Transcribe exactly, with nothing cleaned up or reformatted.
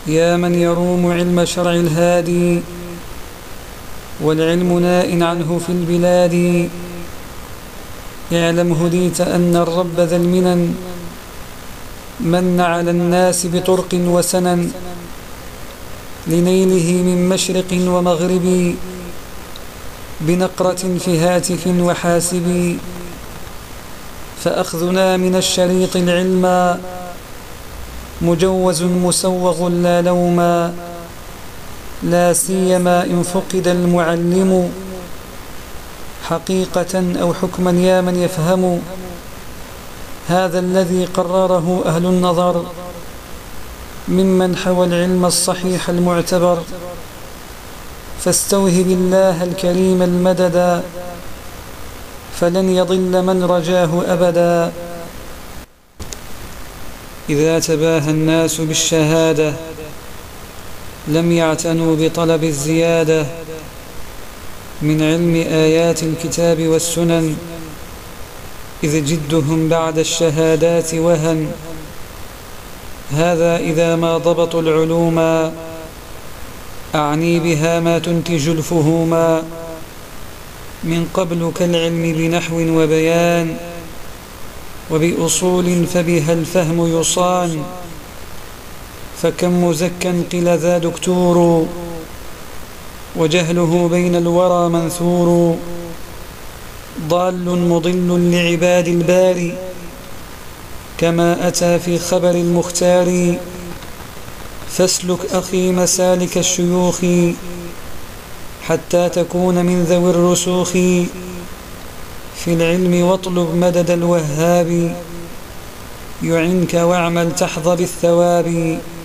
يا من يروم علم شرع الهادي والعلم ناء عنه في البلاد، اعلم هديت أن الرب ذا المنن من على الناس بطرق وسنن لنيله من مشرق ومغرب بنقرة في هاتف وحاسب. فأخذنا من الشريط العلما مجوز مسوغ لا لوما، لا سيما إن فقد المعلم حقيقة أو حكما يا من يفهم. هذا الذي قرره أهل النظر ممن حوى العلم الصحيح المعتبر، فاستوهب الله الكريم المددا فلن يضل من رجاه أبدا. إذا تباهى الناس بالشهادة لم يعتنوا بطلب الزيادة من علم آيات الكتاب والسنن، إذ جدهم بعد الشهادات وهن. هذا إذا ما ضبطوا العلوم، أعني بها ما تنتج الفهوم من قبل كالعلم بنحو وبيان، وبأصول فبها الفهم يصان. فكم مزكا قل ذا دكتور وجهله بين الورى منثور، ضال مضل لعباد الباري كما أتى في خبر المختار. فاسلك أخي مسالك الشيوخ حتى تكون من ذوي الرسوخ في العلم، واطلب مدد الوهاب يعنك واعمل تحظى بالثواب.